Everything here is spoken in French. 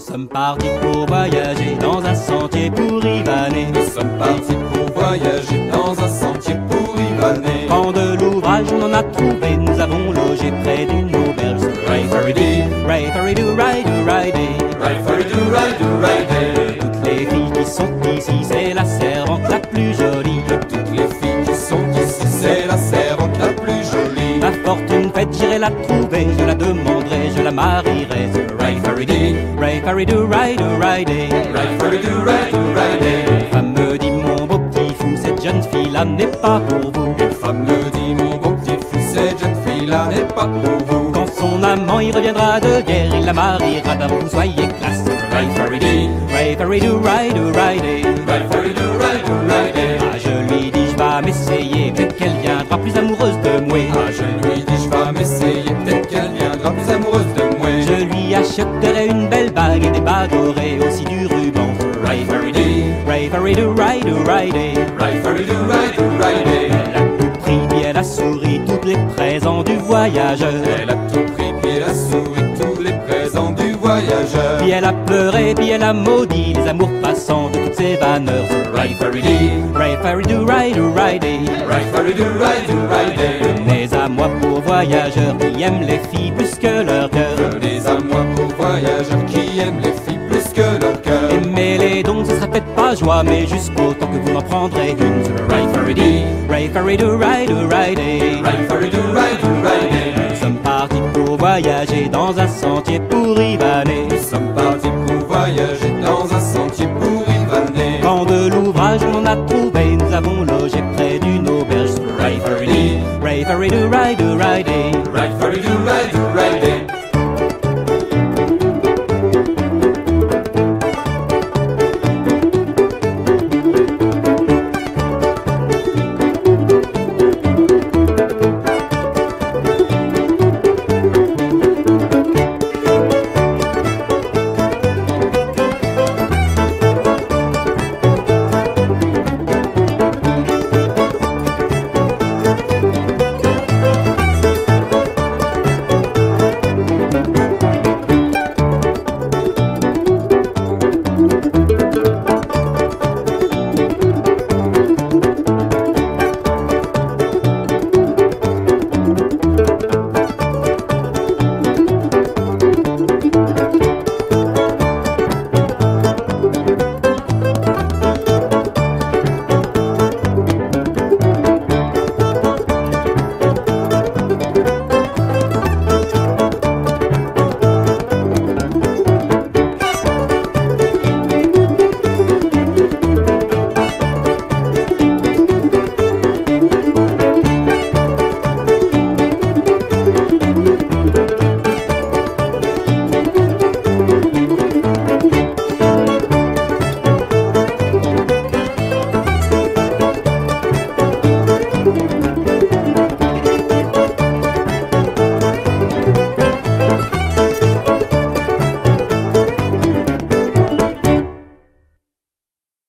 sommes partis pour voyager dans un sentier pour Ivanner. Nous sommes partis pour voyager dans un sentier pour Ivanner. Quand de l'ouvrage on en a trouvé, nous avons logé près d'une auberge. Ray-fari-dee, Ray-fari-doo, ray-doo-ray-day. ray-fari-doo, ray-doo-ray-day. Toutes les filles qui sont ici, c'est la servante la plus jolie. Toutes les filles qui sont ici, c'est la servante la plus jolie. Ma fortune faite, j'irai la trouver, je la demanderai, je la marierai. Ray-fari-dee, Ray-fari-doo, ray-doo-ray-day. ray-fari-doo, ray-doo-ray-day. Ma femme me dit, mon beau petit fou, cette jeune fille-là n'est pas pour vous. Une femme me dit, mon beau petit fou, cette jeune fille-là n'est pas pour vous. Quand son amant y reviendra de guerre, il la mariera d'abord, soyez classe. Ray-fari-dee, Ray-fari-doo, ray-doo-ray-day. ray-fari-doo, ray-doo-ray-day. Ah, je lui dis, je vais m'essayer, peut-être qu'elle viendra plus amoureuse de moi. Ah, je lui dis, je vais m'essayer, peut-être qu'elle viendra plus amoureuse de moi. Je lui achèterai une belle bague et des bagues dorées, aussi du ruban. Ray-fari-dee, Ray-fari-doo, ray-doo-ray-day. ray-fari-doo, ray-doo-ray-day. Elle a tout pris, puis elle a souri, tous les présents du voyageur. Elle a tout pris, puis elle a souri, tous les présents du voyageur. Puis elle a pleuré, puis elle a maudit les amours passants de toutes ces vanneurs. Ray-fari-dee, Ray-fari-doo, ray-doo-ray-day. ray-fari-doo, ray-doo-ray-day. Venez à moi pour voyageurs qui aiment les filles plus que leur cœur. Venez à moi pour voyageurs qui aiment les filles plus que leur cœur. Aimez-les donc, ce sera peut-être pas joie, mais jusqu'au temps que vous en prendrez une. Ray-fari-dee, Ray-fari-doo, ray-doo-ray-day. ray-fari-doo, ray-doo-ray-day. Nous sommes partis pour voyager dans un sentier pour Ivanner. Nous sommes partis pour voyager dans un sentier pour Ivanner. Quand de l'ouvrage on en a trouvé, nous avons logé près d'une auberge. Ray-fari-dee, Ray-fari-doo, ray-doo-ray-day.